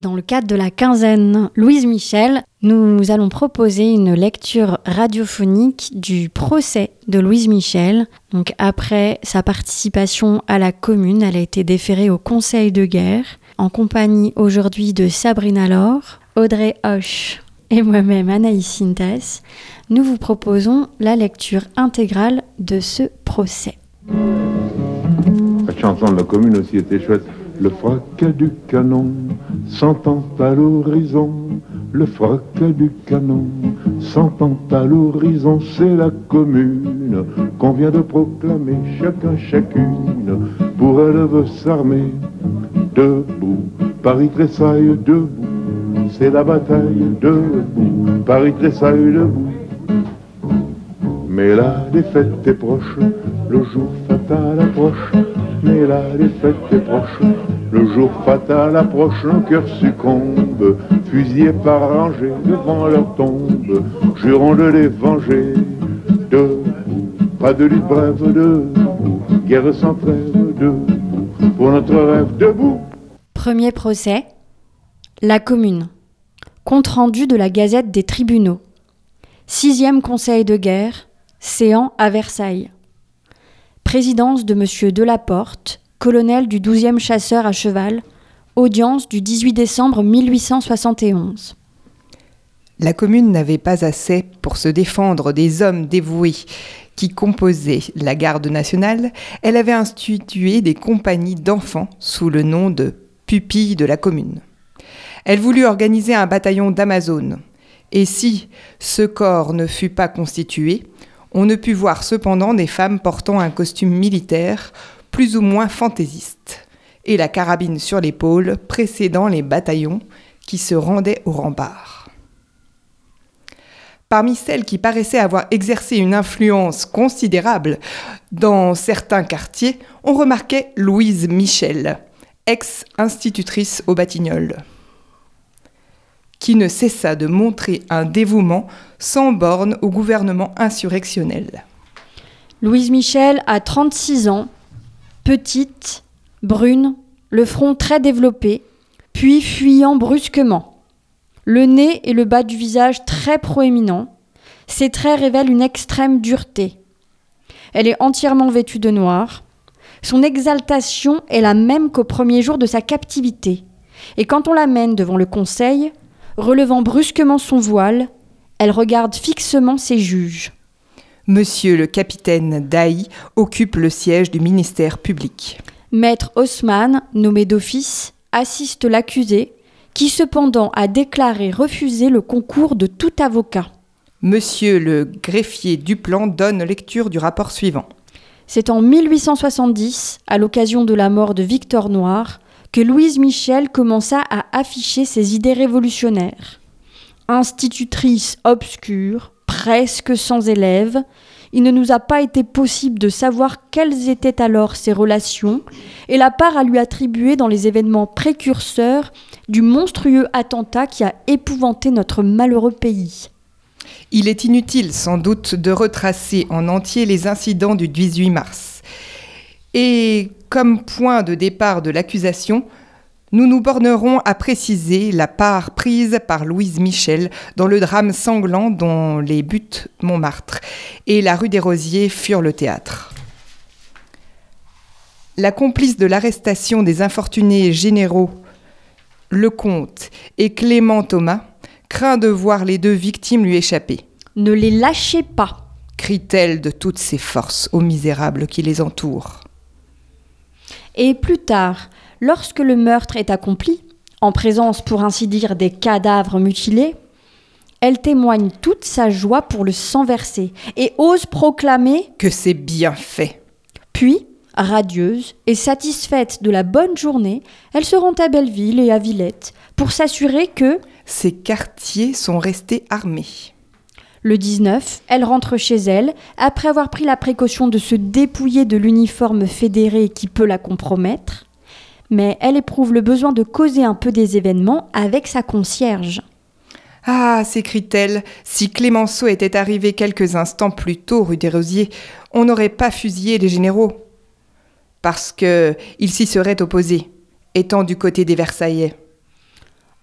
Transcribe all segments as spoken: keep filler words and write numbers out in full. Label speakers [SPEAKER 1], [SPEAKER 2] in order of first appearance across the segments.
[SPEAKER 1] Dans le cadre de la quinzaine Louise Michel, nous allons proposer une lecture radiophonique du procès de Louise Michel. Donc après sa participation à la Commune, elle a été déférée au Conseil de guerre, en compagnie aujourd'hui de Sabrina Laure, Audrey Hoche et moi-même Anaïs Sintas. Nous vous proposons la lecture intégrale de ce procès.
[SPEAKER 2] La chanson de la Commune aussi était chouette. Le fracas du canon s'entend à l'horizon. Le fracas du canon s'entend à l'horizon. C'est la Commune qu'on vient de proclamer. Chacun, chacune, pour elle veut s'armer. Debout, Paris tressaille debout. C'est la bataille debout. Paris tressaille debout. Mais la défaite est proche, le jour fatal approche. Mais la défaite est proche, le jour fatal approche. Nos cœurs succombent, fusillés par rangées devant leur tombe. Jurons de les venger. Debout, pas de lutte brève, debout. Guerre sans trêve, debout. Pour notre rêve, debout.
[SPEAKER 1] Premier procès, la Commune. Compte rendu de la Gazette des tribunaux. Sixième conseil de guerre, séant à Versailles. Présidence de Monsieur Delaporte, colonel du douzième chasseur à cheval, audience du dix-huit décembre mille huit cent soixante et onze.
[SPEAKER 3] La Commune n'avait pas assez pour se défendre des hommes dévoués qui composaient la garde nationale. Elle avait institué des compagnies d'enfants sous le nom de pupilles de la Commune. Elle voulut organiser un bataillon d'Amazones. Et si ce corps ne fut pas constitué, on ne put voir cependant des femmes portant un costume militaire plus ou moins fantaisiste, et la carabine sur l'épaule précédant les bataillons qui se rendaient au rempart. Parmi celles qui paraissaient avoir exercé une influence considérable dans certains quartiers, on remarquait Louise Michel, ex-institutrice au Batignolles, qui ne cessa de montrer un dévouement sans borne au gouvernement insurrectionnel.
[SPEAKER 1] Louise Michel a trente-six ans, petite, brune, le front très développé, puis fuyant brusquement. Le nez et le bas du visage très proéminents, ses traits révèlent une extrême dureté. Elle est entièrement vêtue de noir. Son exaltation est la même qu'au premier jour de sa captivité. Et quand on l'amène devant le conseil, relevant brusquement son voile, elle regarde fixement ses juges.
[SPEAKER 3] Monsieur le capitaine Dailly occupe le siège du ministère public.
[SPEAKER 1] Maître Haussmann, nommé d'office, assiste l'accusé, qui cependant a déclaré refuser le concours de tout avocat.
[SPEAKER 3] Monsieur le greffier Duplan donne lecture du rapport suivant.
[SPEAKER 1] C'est en mille huit cent soixante-dix, à l'occasion de la mort de Victor Noir, que Louise Michel commença à afficher ses idées révolutionnaires. Institutrice obscure, presque sans élèves, il ne nous a pas été possible de savoir quelles étaient alors ses relations et la part à lui attribuer dans les événements précurseurs du monstrueux attentat qui a épouvanté notre malheureux pays.
[SPEAKER 3] Il est inutile sans doute de retracer en entier les incidents du dix-huit mars. Et comme point de départ de l'accusation, nous nous bornerons à préciser la part prise par Louise Michel dans le drame sanglant dont les buttes Montmartre et la rue des Rosiers furent le théâtre. La complice de l'arrestation des infortunés généraux Lecomte et Clément Thomas craint de voir les deux victimes lui échapper.
[SPEAKER 1] « Ne les lâchez pas !»
[SPEAKER 3] crie-t-elle de toutes ses forces aux misérables qui les entourent.
[SPEAKER 1] Et plus tard, lorsque le meurtre est accompli, en présence pour ainsi dire des cadavres mutilés, elle témoigne toute sa joie pour le sang versé et ose proclamer
[SPEAKER 3] que c'est bien fait.
[SPEAKER 1] Puis, radieuse et satisfaite de la bonne journée, elle se rend à Belleville et à Villette pour s'assurer que
[SPEAKER 3] ces quartiers sont restés armés.
[SPEAKER 1] Le dix-neuf, elle rentre chez elle, après avoir pris la précaution de se dépouiller de l'uniforme fédéré qui peut la compromettre, mais elle éprouve le besoin de causer un peu des événements avec sa concierge.
[SPEAKER 3] « Ah !» s'écrie-t-elle, « si Clémenceau était arrivé quelques instants plus tôt rue des Rosiers, on n'aurait pas fusillé les généraux. Parce qu'il s'y serait opposé, étant du côté des Versaillais. »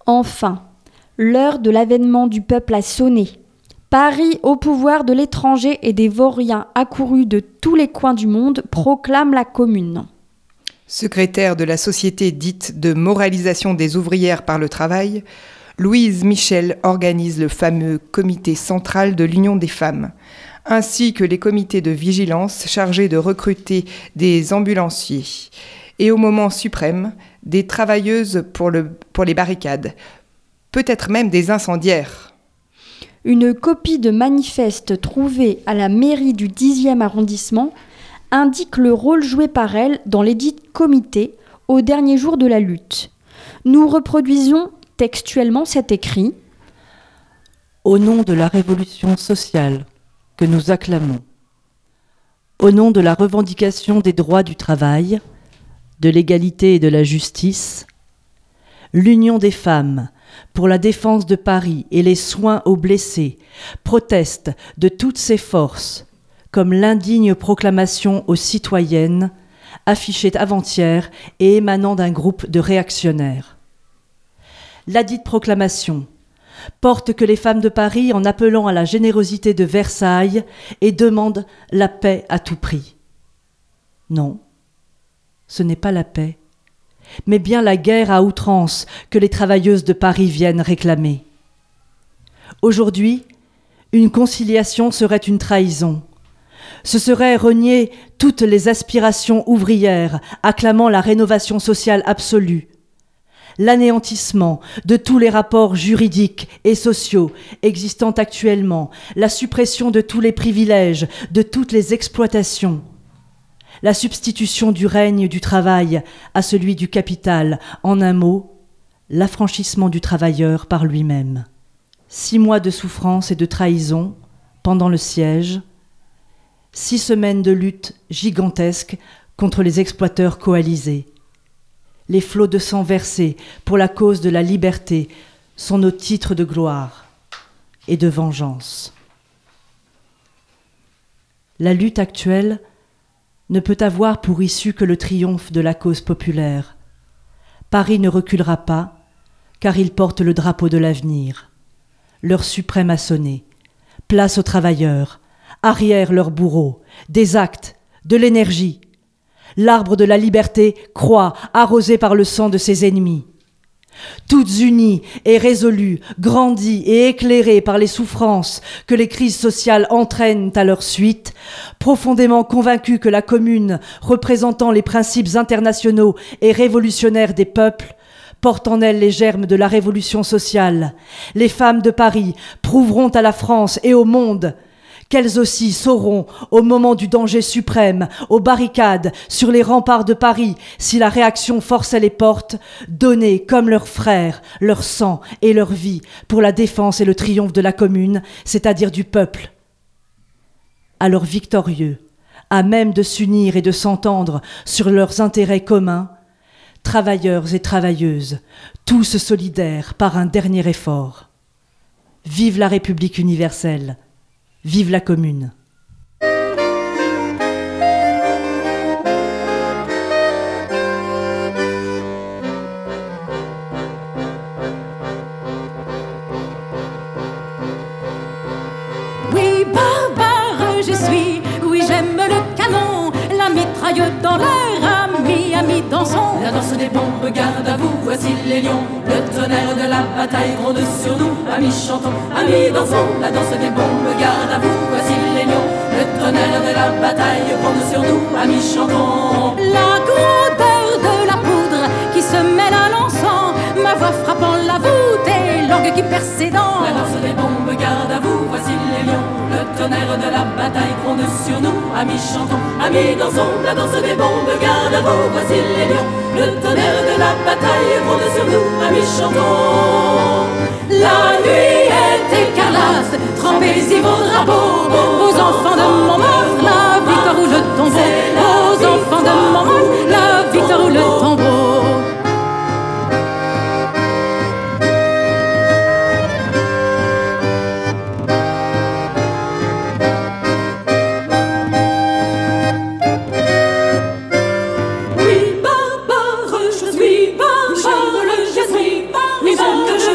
[SPEAKER 1] Enfin, l'heure de l'avènement du peuple a sonné. Paris, au pouvoir de l'étranger et des vauriens accourus de tous les coins du monde, proclame la Commune.
[SPEAKER 3] Secrétaire de la société dite de moralisation des ouvrières par le travail, Louise Michel organise le fameux comité central de l'Union des femmes, ainsi que les comités de vigilance chargés de recruter des ambulanciers et, au moment suprême, des travailleuses pour, le, pour les barricades, peut-être même des incendiaires.
[SPEAKER 1] Une copie de manifeste trouvée à la mairie du dixième arrondissement indique le rôle joué par elle dans les dits comités au dernier jour de la lutte. Nous reproduisons textuellement cet écrit.
[SPEAKER 4] Au nom de la révolution sociale que nous acclamons, au nom de la revendication des droits du travail, de l'égalité et de la justice, l'Union des femmes pour la défense de Paris et les soins aux blessés proteste de toutes ses forces comme l'indigne proclamation aux citoyennes affichée avant-hier et émanant d'un groupe de réactionnaires. Ladite proclamation porte que les femmes de Paris, en appelant à la générosité de Versailles, et demandent la paix à tout prix. Non, ce n'est pas la paix, mais bien la guerre à outrance que les travailleuses de Paris viennent réclamer. Aujourd'hui, une conciliation serait une trahison. Ce serait renier toutes les aspirations ouvrières acclamant la rénovation sociale absolue, l'anéantissement de tous les rapports juridiques et sociaux existant actuellement, la suppression de tous les privilèges, de toutes les exploitations, la substitution du règne du travail à celui du capital, en un mot, l'affranchissement du travailleur par lui-même. Six mois de souffrance et de trahison pendant le siège, six semaines de lutte gigantesque contre les exploiteurs coalisés. Les flots de sang versés pour la cause de la liberté sont nos titres de gloire et de vengeance. La lutte actuelle ne peut avoir pour issue que le triomphe de la cause populaire. Paris ne reculera pas, car il porte le drapeau de l'avenir. L'heure suprême a sonné. Place aux travailleurs, arrière leurs bourreaux, des actes, de l'énergie. L'arbre de la liberté croît, arrosé par le sang de ses ennemis. Toutes unies et résolues, grandies et éclairées par les souffrances que les crises sociales entraînent à leur suite, profondément convaincues que la Commune, représentant les principes internationaux et révolutionnaires des peuples, porte en elle les germes de la révolution sociale, les femmes de Paris prouveront à la France et au monde qu'elles aussi sauront, au moment du danger suprême, aux barricades, sur les remparts de Paris, si la réaction forçait les portes, donner, comme leurs frères, leur sang et leur vie pour la défense et le triomphe de la Commune, c'est-à-dire du peuple. Alors victorieux, à même de s'unir et de s'entendre sur leurs intérêts communs, travailleurs et travailleuses, tous solidaires par un dernier effort. Vive la République universelle! Vive la Commune.
[SPEAKER 5] Oui, barbare je suis, oui j'aime le canon, la mitraille dans l'air, ami, ami dansons. La danse des bombes, garde à vous, voici les lions, le tonnerre de la bataille gronde sur nous, amis chantons, amis dansons. La danse des bombes, garde à vous, voici les lions, le tonnerre de la bataille gronde sur nous, amis chantons. La grandeur de la poudre qui se mêle à l'encens, ma voix frappant la voûte et l'orgue qui perce ses dents. La danse des bombes, garde à vous, voici les lions, le tonnerre de la bataille gronde sur nous, amis chantons, amis dansons. La danse des bombes, garde à vous, voici les lions, le tonnerre de la bataille gronde sur nous, amis chantons. La nuit est écarlate, trempez-y vos drapeaux, aux enfants de Montmartre, la victoire ou le tombeau. Aux enfants de Montmartre, la victoire ou le tombeau. Oui, barbare, je suis barbare, je suis barbare, je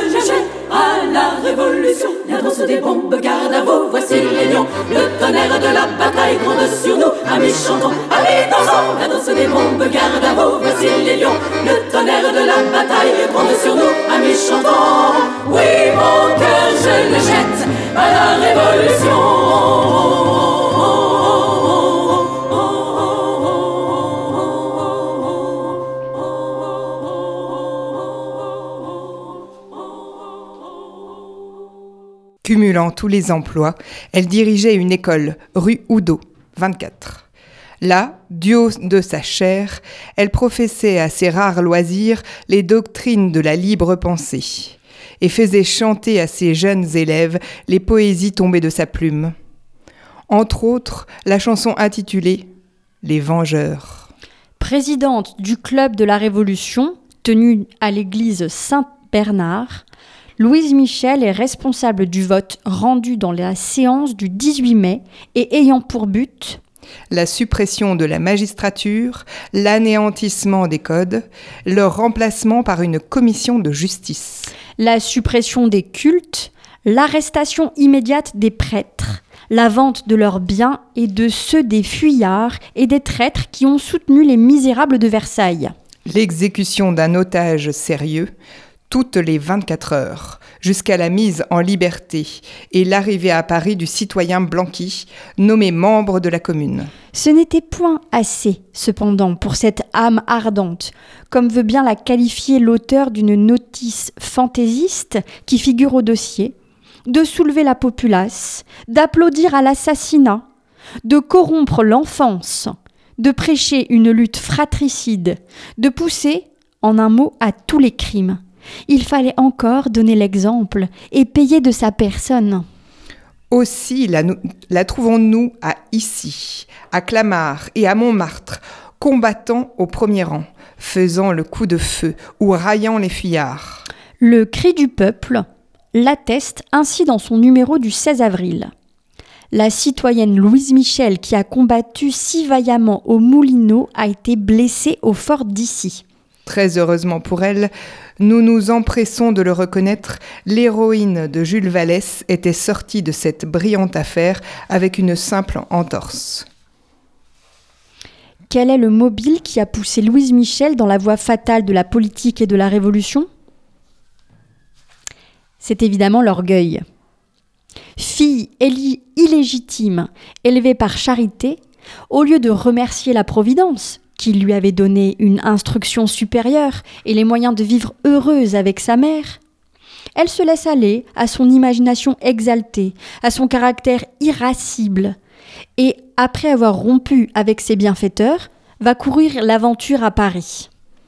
[SPEAKER 5] danse des bombes, garde à vous, voici les lions. Le tonnerre de la bataille gronde sur nous. Amis chantons, amis dansons. La danse des bombes, garde à vous, voici les lions. Le tonnerre de la bataille gronde sur nous. Amis chantons, oui mon cœur je le jette à la révolution.
[SPEAKER 3] Cumulant tous les emplois, elle dirigeait une école, rue Oudot, vingt-quatre. Là, du haut de sa chair, elle professait à ses rares loisirs les doctrines de la libre pensée et faisait chanter à ses jeunes élèves les poésies tombées de sa plume. Entre autres, la chanson intitulée « Les Vengeurs ».
[SPEAKER 1] Présidente du Club de la Révolution, tenue à l'église Saint-Bernard, Louise Michel est responsable du vote rendu dans la séance du dix-huit mai et ayant pour but
[SPEAKER 3] la suppression de la magistrature, l'anéantissement des codes, leur remplacement par une commission de justice,
[SPEAKER 1] la suppression des cultes, l'arrestation immédiate des prêtres, la vente de leurs biens et de ceux des fuyards et des traîtres qui ont soutenu les misérables de Versailles,
[SPEAKER 3] l'exécution d'un otage sérieux, toutes les vingt-quatre heures, jusqu'à la mise en liberté et l'arrivée à Paris du citoyen Blanqui, nommé membre de la commune.
[SPEAKER 1] Ce n'était point assez, cependant, pour cette âme ardente, comme veut bien la qualifier l'auteur d'une notice fantaisiste qui figure au dossier, de soulever la populace, d'applaudir à l'assassinat, de corrompre l'enfance, de prêcher une lutte fratricide, de pousser, en un mot, à tous les crimes. Il fallait encore donner l'exemple et payer de sa personne.
[SPEAKER 3] Aussi la, la trouvons-nous à Issy, à Clamart et à Montmartre, combattant au premier rang, faisant le coup de feu ou raillant les fuyards.
[SPEAKER 1] Le cri du peuple l'atteste ainsi dans son numéro du seize avril. La citoyenne Louise Michel, qui a combattu si vaillamment au Moulineau, a été blessée au fort d'Issy.
[SPEAKER 3] Très heureusement pour elle, nous nous empressons de le reconnaître, l'héroïne de Jules Vallès était sortie de cette brillante affaire avec une simple entorse.
[SPEAKER 1] Quel est le mobile qui a poussé Louise Michel dans la voie fatale de la politique et de la Révolution ? C'est évidemment l'orgueil. Fille éli- illégitime, élevée par charité, au lieu de remercier la Providence, qui lui avait donné une instruction supérieure et les moyens de vivre heureuse avec sa mère, elle se laisse aller à son imagination exaltée, à son caractère irascible, et après avoir rompu avec ses bienfaiteurs, va courir l'aventure à Paris.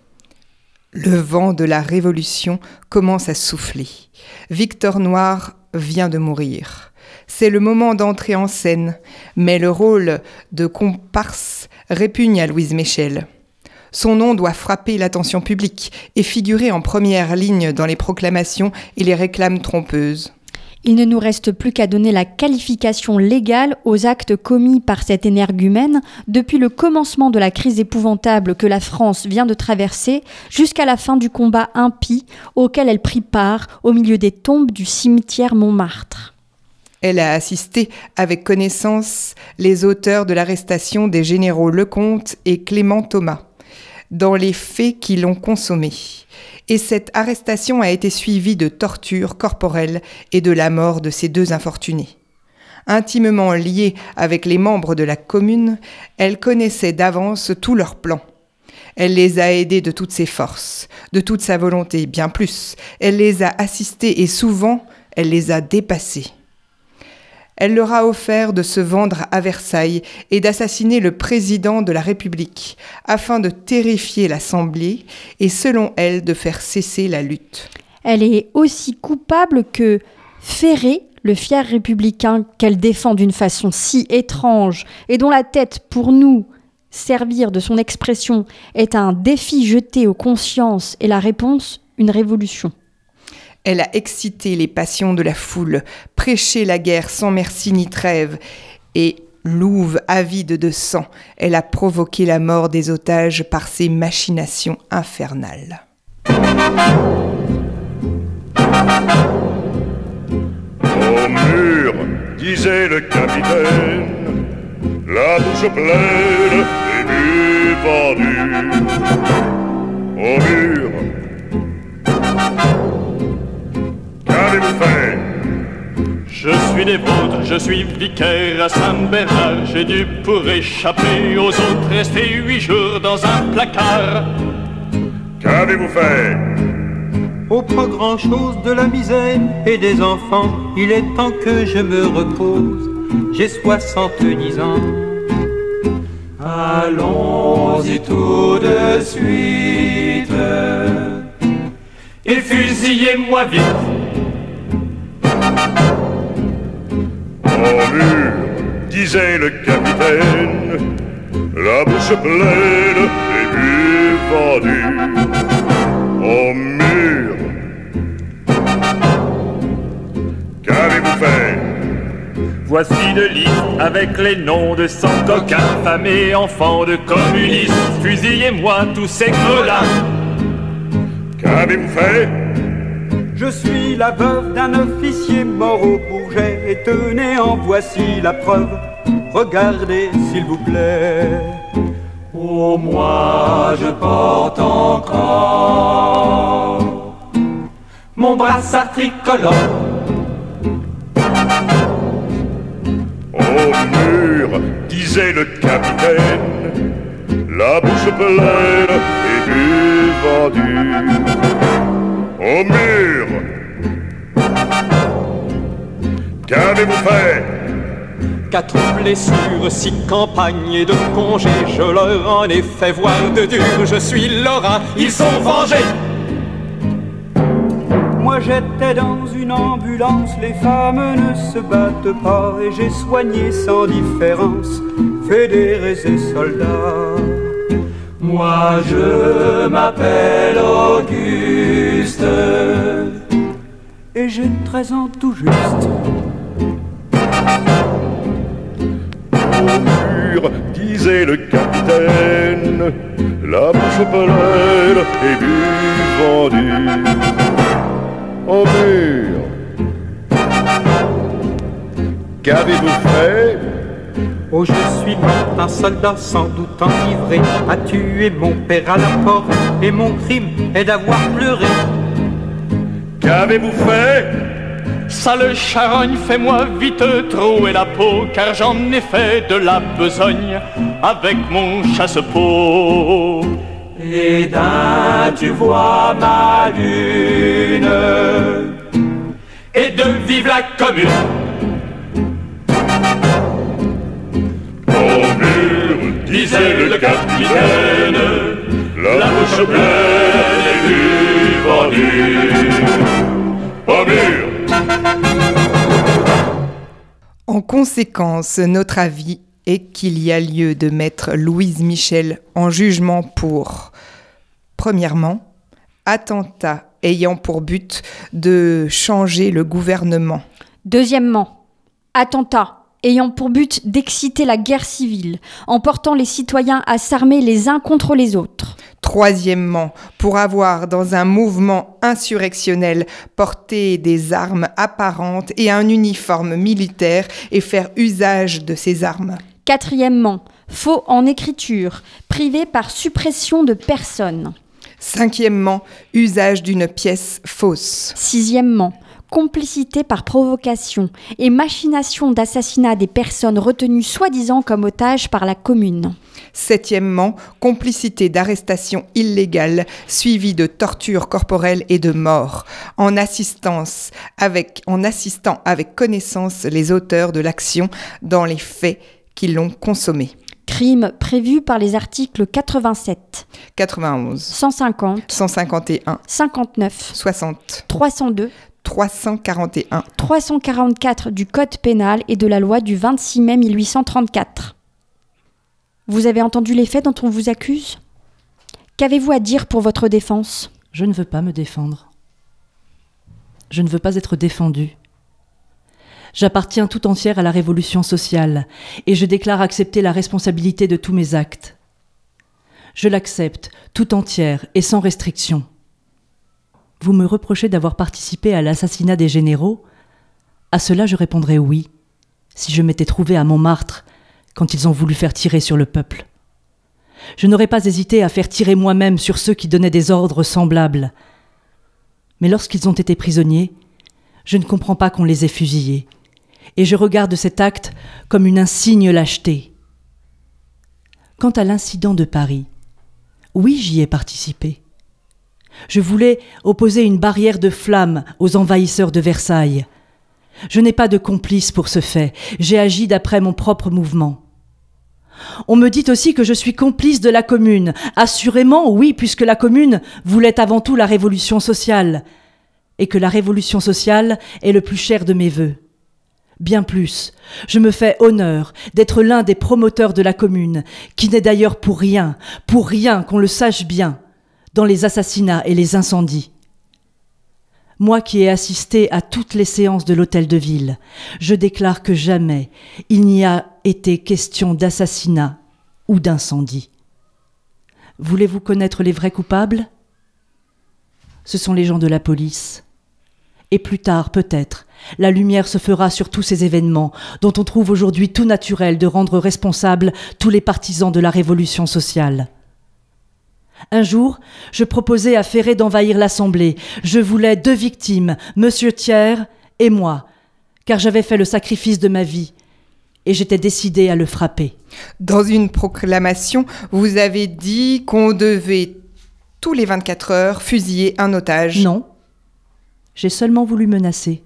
[SPEAKER 3] Le vent de la Révolution commence à souffler. Victor Noir vient de mourir. C'est le moment d'entrer en scène, mais le rôle de comparse répugne à Louise Michel. Son nom doit frapper l'attention publique et figurer en première ligne dans les proclamations et les réclames trompeuses.
[SPEAKER 1] Il ne nous reste plus qu'à donner la qualification légale aux actes commis par cette énergumène depuis le commencement de la crise épouvantable que la France vient de traverser jusqu'à la fin du combat impie auquel elle prit part au milieu des tombes du cimetière Montmartre.
[SPEAKER 3] Elle a assisté avec connaissance les auteurs de l'arrestation des généraux Lecomte et Clément Thomas, dans les faits qui l'ont consommé. Et cette arrestation a été suivie de tortures corporelles et de la mort de ces deux infortunés. Intimement liée avec les membres de la commune, elle connaissait d'avance tous leurs plans. Elle les a aidés de toutes ses forces, de toute sa volonté, bien plus. Elle les a assistés et souvent, elle les a dépassés. Elle leur a offert de se vendre à Versailles et d'assassiner le président de la République, afin de terrifier l'Assemblée et, selon elle, de faire cesser la lutte.
[SPEAKER 1] Elle est aussi coupable que Ferré, le fier républicain qu'elle défend d'une façon si étrange et dont la tête, pour nous, servir de son expression, est un défi jeté aux consciences et la réponse, une révolution.
[SPEAKER 3] Elle a excité les passions de la foule, prêché la guerre sans merci ni trêve, et, louve avide de sang, elle a provoqué la mort des otages par ses machinations infernales.
[SPEAKER 2] Oh, disait le capitaine, la bouche pleine et nu pendu au mur. Qu'avez-vous fait?
[SPEAKER 6] Je suis des vôtres, je suis vicaire à Saint-Bernard. J'ai dû pour échapper aux autres rester huit jours dans un placard.
[SPEAKER 2] Qu'avez-vous fait?
[SPEAKER 7] Oh, pas grand-chose, de la misère et des enfants. Il est temps que je me repose. J'ai soixante-dix ans. Allons-y tout de suite
[SPEAKER 6] et fusillez-moi vite.
[SPEAKER 2] Au mur, disait le capitaine, la bouche pleine et nu vendue. Au mur, qu'avez-vous fait?
[SPEAKER 6] Voici de liste avec les noms de cent coquins, femmes et enfants de communistes. Fusillez-moi tous ces gros-là.
[SPEAKER 2] Qu'avez-vous fait?
[SPEAKER 7] Je suis la veuve d'un officier mort au Bourget. Et tenez, en voici la preuve. Regardez, s'il vous plaît. Oh, moi, je porte encore mon brassard tricolore.
[SPEAKER 2] Au mur, disait le capitaine, la bouche pleine et nu vendue. Au mur, qu'avez-vous fait?
[SPEAKER 6] Quatre blessures, six campagnes de congés. Je leur en ai fait voir de dur. Je suis Laurent, ils sont vengés.
[SPEAKER 7] Moi j'étais dans une ambulance, les femmes ne se battent pas. Et j'ai soigné sans différence fédérés et soldats. Moi je m'appelle Auguste et j'ai treize ans tout juste.
[SPEAKER 2] Au mur, disait le capitaine, la bouche pleine et nu vendue. Au mur, qu'avez-vous fait?
[SPEAKER 7] Oh, je suis mort, un soldat sans doute enivré a tué mon père à la porte, et mon crime est d'avoir pleuré.
[SPEAKER 2] Qu'avez-vous fait?
[SPEAKER 6] Sale charogne, fais-moi vite trouer la peau, car j'en ai fait de la besogne avec mon chasse-peau.
[SPEAKER 7] Et d'un tu vois ma lune,
[SPEAKER 6] et de vive la commune.
[SPEAKER 2] Au mur, disait le capitaine, la bouche pleine et nu vendue. Au mur.
[SPEAKER 3] En conséquence, notre avis est qu'il y a lieu de mettre Louise Michel en jugement pour, premièrement, attentat ayant pour but de changer le gouvernement.
[SPEAKER 1] Deuxièmement, attentat ayant pour but d'exciter la guerre civile, en portant les citoyens à s'armer les uns contre les autres.
[SPEAKER 3] Troisièmement, pour avoir dans un mouvement insurrectionnel porté des armes apparentes et un uniforme militaire et faire usage de ces armes.
[SPEAKER 1] Quatrièmement, faux en écriture, privé par suppression de personnes.
[SPEAKER 3] Cinquièmement, usage d'une pièce fausse.
[SPEAKER 1] Sixièmement, complicité par provocation et machination d'assassinat des personnes retenues soi-disant comme otages par la commune.
[SPEAKER 3] Septièmement, complicité d'arrestation illégale suivie de torture corporelle et de mort, en, assistance avec, en assistant avec connaissance les auteurs de l'action dans les faits qui l'ont consommée.
[SPEAKER 1] Crime prévu par les articles quatre-vingt-sept,
[SPEAKER 3] quatre-vingt-onze,
[SPEAKER 1] cent cinquante,
[SPEAKER 3] cent cinquante et un,
[SPEAKER 1] cinquante-neuf,
[SPEAKER 3] soixante,
[SPEAKER 1] trois cent deux,
[SPEAKER 3] trois cent quarante et un,
[SPEAKER 1] trois cent quarante-quatre du Code pénal et de la loi du vingt-six mai mille huit cent trente-quatre. Vous avez entendu les faits dont on vous accuse ? Qu'avez-vous à dire pour votre défense ?
[SPEAKER 4] Je ne veux pas me défendre. Je ne veux pas être défendue. J'appartiens tout entière à la révolution sociale et je déclare accepter la responsabilité de tous mes actes. Je l'accepte tout entière et sans restriction. Vous me reprochez d'avoir participé à l'assassinat des généraux ? À cela, je répondrai oui. si je m'étais trouvée à Montmartre quand ils ont voulu faire tirer sur le peuple. Je n'aurais pas hésité à faire tirer moi-même sur ceux qui donnaient des ordres semblables. Mais lorsqu'ils ont été prisonniers, je ne comprends pas qu'on les ait fusillés, et je regarde cet acte comme une insigne lâcheté. Quant à l'incident de Paris, oui, j'y ai participé. Je voulais opposer une barrière de flammes aux envahisseurs de Versailles. Je n'ai pas de complice pour ce fait, j'ai agi d'après mon propre mouvement. On me dit aussi que je suis complice de la Commune. Assurément, oui, puisque la Commune voulait avant tout la révolution sociale, et que la révolution sociale est le plus cher de mes vœux. Bien plus, je me fais honneur d'être l'un des promoteurs de la Commune, qui n'est d'ailleurs pour rien, pour rien, qu'on le sache bien, dans les assassinats et les incendies. Moi qui ai assisté à toutes les séances de l'hôtel de ville, je déclare que jamais il n'y a été question d'assassinat ou d'incendie. Voulez-vous connaître les vrais coupables ? Ce sont les gens de la police. Et plus tard, peut-être, la lumière se fera sur tous ces événements dont on trouve aujourd'hui tout naturel de rendre responsables tous les partisans de la révolution sociale. Un jour, je proposai à Ferré d'envahir l'Assemblée. Je voulais deux victimes, Monsieur Thiers et moi, car j'avais fait le sacrifice de ma vie, et j'étais décidée à le frapper.
[SPEAKER 3] Dans une proclamation, vous avez dit qu'on devait, tous les vingt-quatre heures, fusiller un otage.
[SPEAKER 4] Non, j'ai seulement voulu menacer.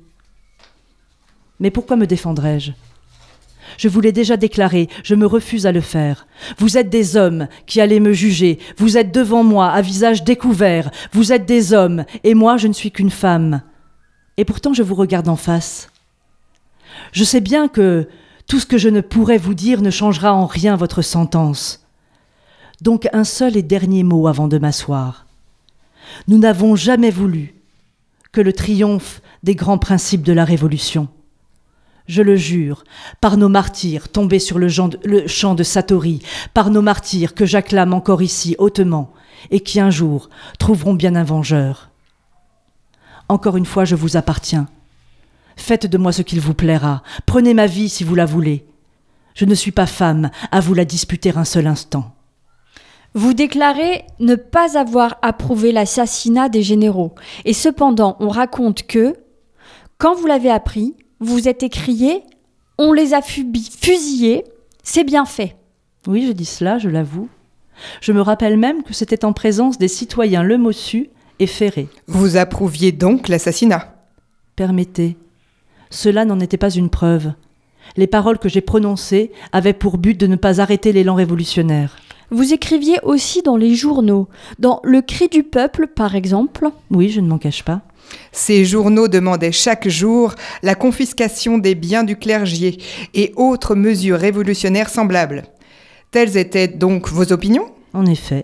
[SPEAKER 4] Mais pourquoi me défendrais-je ? Je vous l'ai déjà déclaré, je me refuse à le faire. Vous êtes des hommes qui allez me juger. Vous êtes devant moi, à visage découvert. Vous êtes des hommes, et moi je ne suis qu'une femme. Et pourtant je vous regarde en face. Je sais bien que tout ce que je ne pourrais vous dire ne changera en rien votre sentence. Donc un seul et dernier mot avant de m'asseoir. Nous n'avons jamais voulu que le triomphe des grands principes de la Révolution. Je le jure, par nos martyrs tombés sur le, de, le champ de Satory, par nos martyrs que j'acclame encore ici hautement, et qui un jour trouveront bien un vengeur. Encore une fois, je vous appartiens. Faites de moi ce qu'il vous plaira. Prenez ma vie si vous la voulez. Je ne suis pas femme à vous la disputer un seul instant.
[SPEAKER 1] Vous déclarez ne pas avoir approuvé l'assassinat des généraux. Et cependant, on raconte que, quand vous l'avez appris, vous vous êtes écrié « On les a fubi- fusillés, c'est bien fait ».
[SPEAKER 4] Oui, je dis cela, je l'avoue. Je me rappelle même que c'était en présence des citoyens Lemossu et Ferré.
[SPEAKER 3] Vous approuviez donc l'assassinat ?
[SPEAKER 4] Permettez. Cela n'en était pas une preuve. Les paroles que j'ai prononcées avaient pour but de ne pas arrêter l'élan révolutionnaire.
[SPEAKER 1] Vous écriviez aussi dans les journaux, dans Le Cri du Peuple par exemple.
[SPEAKER 4] Oui, je ne m'en cache pas.
[SPEAKER 3] Ces journaux demandaient chaque jour la confiscation des biens du clergé et autres mesures révolutionnaires semblables. Telles étaient donc vos opinions ?
[SPEAKER 4] En effet.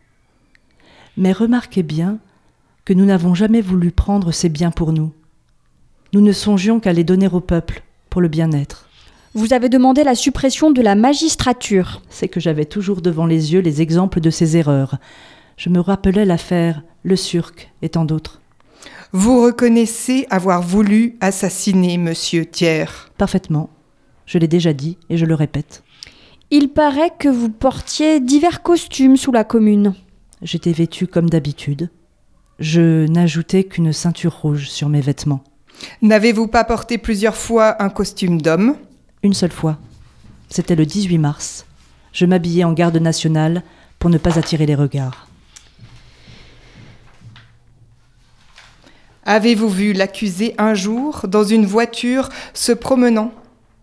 [SPEAKER 4] Mais remarquez bien que nous n'avons jamais voulu prendre ces biens pour nous. Nous ne songions qu'à les donner au peuple, pour le bien-être.
[SPEAKER 1] Vous avez demandé la suppression de la magistrature.
[SPEAKER 4] C'est que j'avais toujours devant les yeux les exemples de ces erreurs. Je me rappelais l'affaire Le Surc et tant d'autres.
[SPEAKER 3] Vous reconnaissez avoir voulu assassiner Monsieur Thiers ?
[SPEAKER 4] Parfaitement. Je l'ai déjà dit et je le répète.
[SPEAKER 1] Il paraît que vous portiez divers costumes sous la Commune.
[SPEAKER 4] J'étais vêtue comme d'habitude. Je n'ajoutais qu'une ceinture rouge sur mes vêtements.
[SPEAKER 3] N'avez-vous pas porté plusieurs fois un costume d'homme ?
[SPEAKER 4] Une seule fois. C'était le dix-huit mars. Je m'habillais en garde nationale pour ne pas attirer les regards.
[SPEAKER 3] Avez-vous vu l'accusé un jour dans une voiture se promenant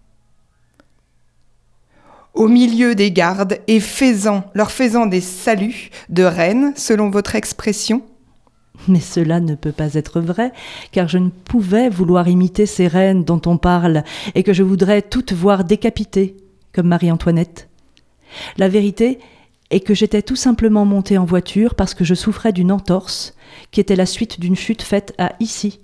[SPEAKER 3] au milieu des gardes et faisant, leur faisant des saluts de reine, selon votre expression ?
[SPEAKER 4] Mais cela ne peut pas être vrai, car je ne pouvais vouloir imiter ces reines dont on parle et que je voudrais toutes voir décapitées, comme Marie-Antoinette. La vérité est que j'étais tout simplement montée en voiture parce que je souffrais d'une entorse qui était la suite d'une chute faite à Issy.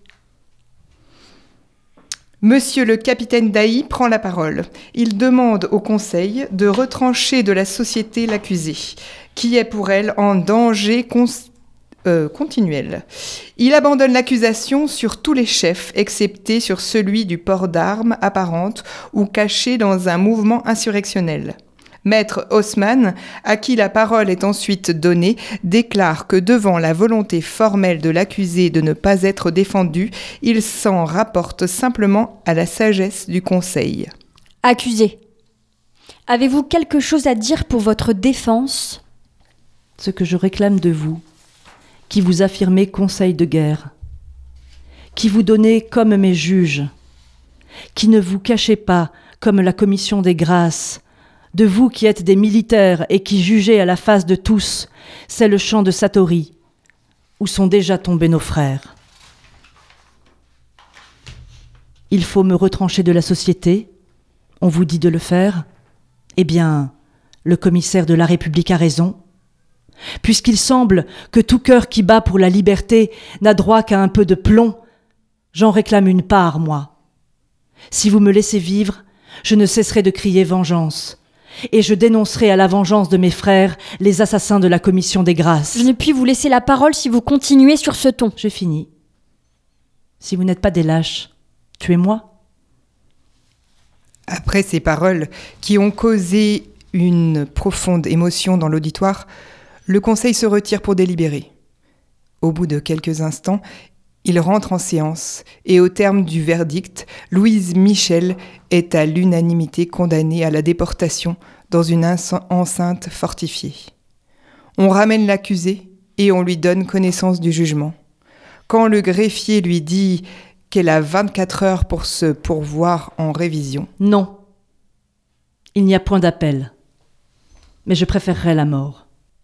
[SPEAKER 3] Monsieur le capitaine Dailly prend la parole. Il demande au Conseil de retrancher de la société l'accusé, qui est pour elle en danger, cons- euh, continuelle. Il abandonne l'accusation sur tous les chefs, excepté sur celui du port d'armes apparentes ou cachées dans un mouvement insurrectionnel. Maître Haussmann, à qui la parole est ensuite donnée, déclare que devant la volonté formelle de l'accusé de ne pas être défendu, il s'en rapporte simplement à la sagesse du Conseil.
[SPEAKER 1] Accusé, avez-vous quelque chose à dire pour votre défense ?
[SPEAKER 4] Ce que je réclame de vous, qui vous affirmez conseil de guerre, qui vous donnez comme mes juges, qui ne vous cachez pas comme la commission des grâces, de vous qui êtes des militaires et qui jugez à la face de tous, c'est le champ de Satori, où sont déjà tombés nos frères. Il faut me retrancher de la société, on vous dit de le faire. Eh bien, le commissaire de la République a raison. Puisqu'il semble que tout cœur qui bat pour la liberté n'a droit qu'à un peu de plomb, j'en réclame une part, moi. Si vous me laissez vivre, je ne cesserai de crier vengeance. Et je dénoncerai à la vengeance de mes frères les assassins de la commission des grâces.
[SPEAKER 1] Je ne puis vous laisser la parole si vous continuez sur ce ton.
[SPEAKER 4] J'ai fini. Si vous n'êtes pas des lâches, tuez-moi.
[SPEAKER 3] Après ces paroles, qui ont causé une profonde émotion dans l'auditoire, le Conseil se retire pour délibérer. Au bout de quelques instants, il rentre en séance et au terme du verdict, Louise Michel est à l'unanimité condamnée à la déportation dans une enceinte fortifiée. On ramène l'accusé et on lui donne connaissance du jugement. Quand le greffier lui dit qu'elle a vingt-quatre heures pour se pourvoir en révision.
[SPEAKER 4] Non, il n'y a point d'appel, mais je préférerais la mort.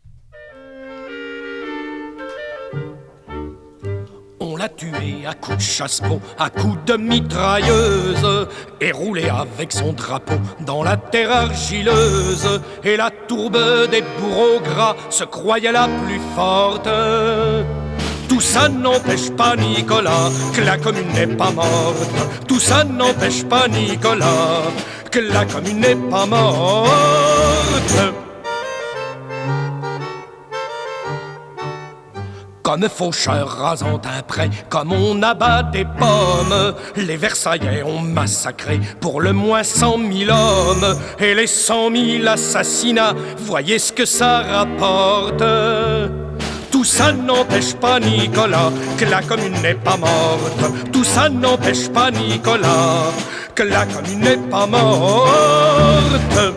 [SPEAKER 8] On l'a tué à coups de chasse-peau, à coups de mitrailleuse, et roulé avec son drapeau dans la terre argileuse. Et la tourbe des bourreaux gras se croyait la plus forte. Tout ça n'empêche pas Nicolas que la commune n'est pas morte. Tout ça n'empêche pas Nicolas que la commune n'est pas morte. Comme faucheur rasant un pré, comme on abat des pommes, les Versaillais ont massacré pour le moins cent mille hommes. Et les cent mille assassinats, voyez ce que ça rapporte. Tout ça n'empêche pas Nicolas que la commune n'est pas morte. Tout ça n'empêche pas Nicolas que la commune n'est pas morte.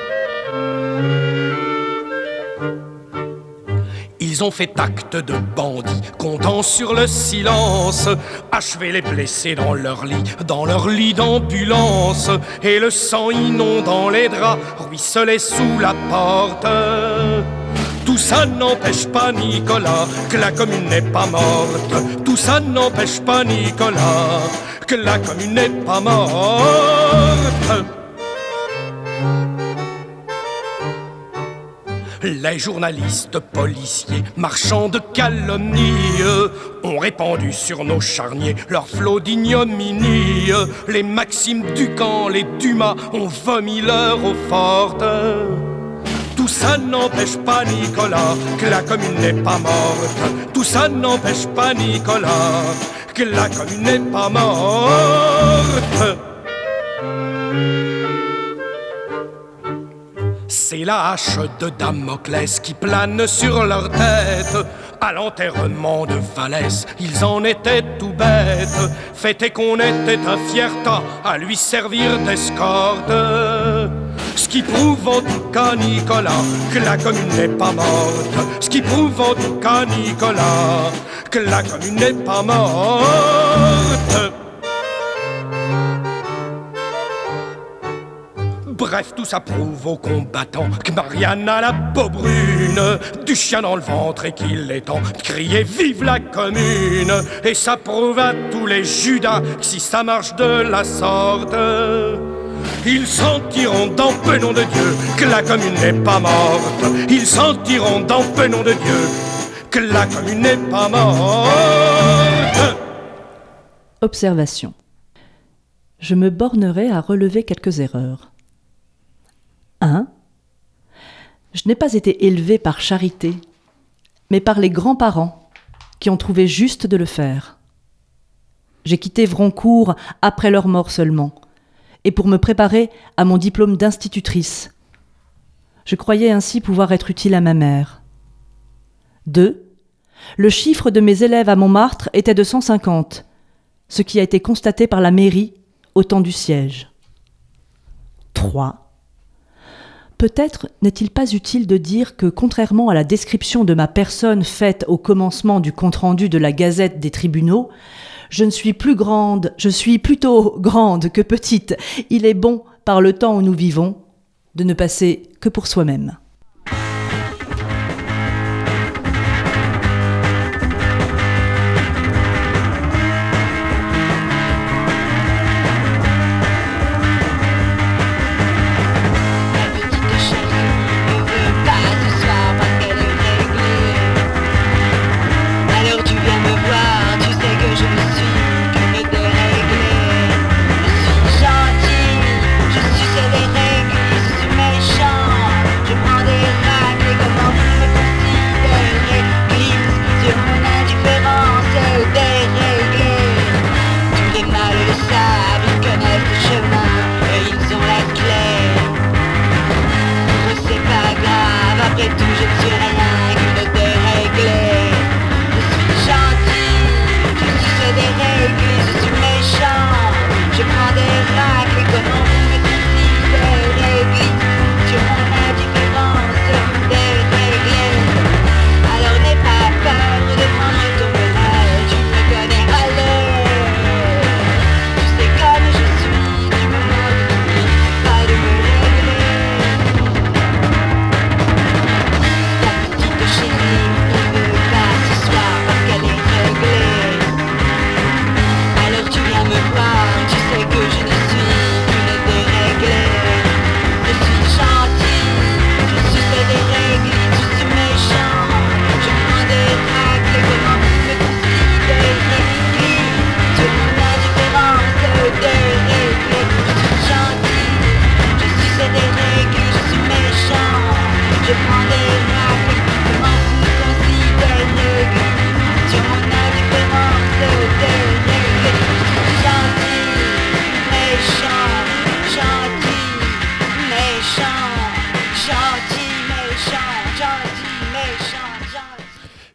[SPEAKER 8] Ils ont fait acte de bandits, comptant sur le silence, achevé les blessés dans leur lit, dans leur lit d'ambulance, et le sang inondant les draps ruisselait sous la porte. Tout ça n'empêche pas Nicolas que la commune n'est pas morte. Tout ça n'empêche pas Nicolas que la commune n'est pas morte. Les journalistes, policiers, marchands de calomnie ont répandu sur nos charniers leur flot d'ignominie. Les Maximes Ducamp, les Dumas ont vomi leur eau forte. Tout ça n'empêche pas Nicolas que la commune n'est pas morte. Tout ça n'empêche pas Nicolas que la commune n'est pas morte. C'est la hache de Damoclès qui plane sur leur tête. À l'enterrement de Vallès, ils en étaient tout bêtes. Fait est qu'on était un fiertas à lui servir d'escorte. Ce qui prouve en tout cas, Nicolas, que la commune n'est pas morte. Ce qui prouve en tout cas, Nicolas, que la commune n'est pas morte. Bref, tout ça prouve aux combattants que Marianne a la peau brune, du chien dans le ventre et qu'il est temps de crier vive la commune. Et ça prouve à tous les Judas que si ça marche de la sorte, ils sentiront dans peu nom de Dieu que la commune n'est pas morte. Ils sentiront dans peu nom de Dieu que la commune n'est pas morte.
[SPEAKER 4] Observation. Je me bornerai à relever quelques erreurs. un. Je n'ai pas été élevé par charité, mais par les grands-parents qui ont trouvé juste de le faire. J'ai quitté Vroncourt après leur mort seulement, et pour me préparer à mon diplôme d'institutrice. Je croyais ainsi pouvoir être utile à ma mère. Deux, le chiffre de mes élèves à Montmartre était de cent cinquante, ce qui a été constaté par la mairie au temps du siège. Trois, peut-être n'est-il pas utile de dire que, contrairement à la description de ma personne faite au commencement du compte-rendu de la Gazette des tribunaux, je ne suis plus grande, je suis plutôt grande que petite. Il est bon, par le temps où nous vivons, de ne passer que pour soi-même.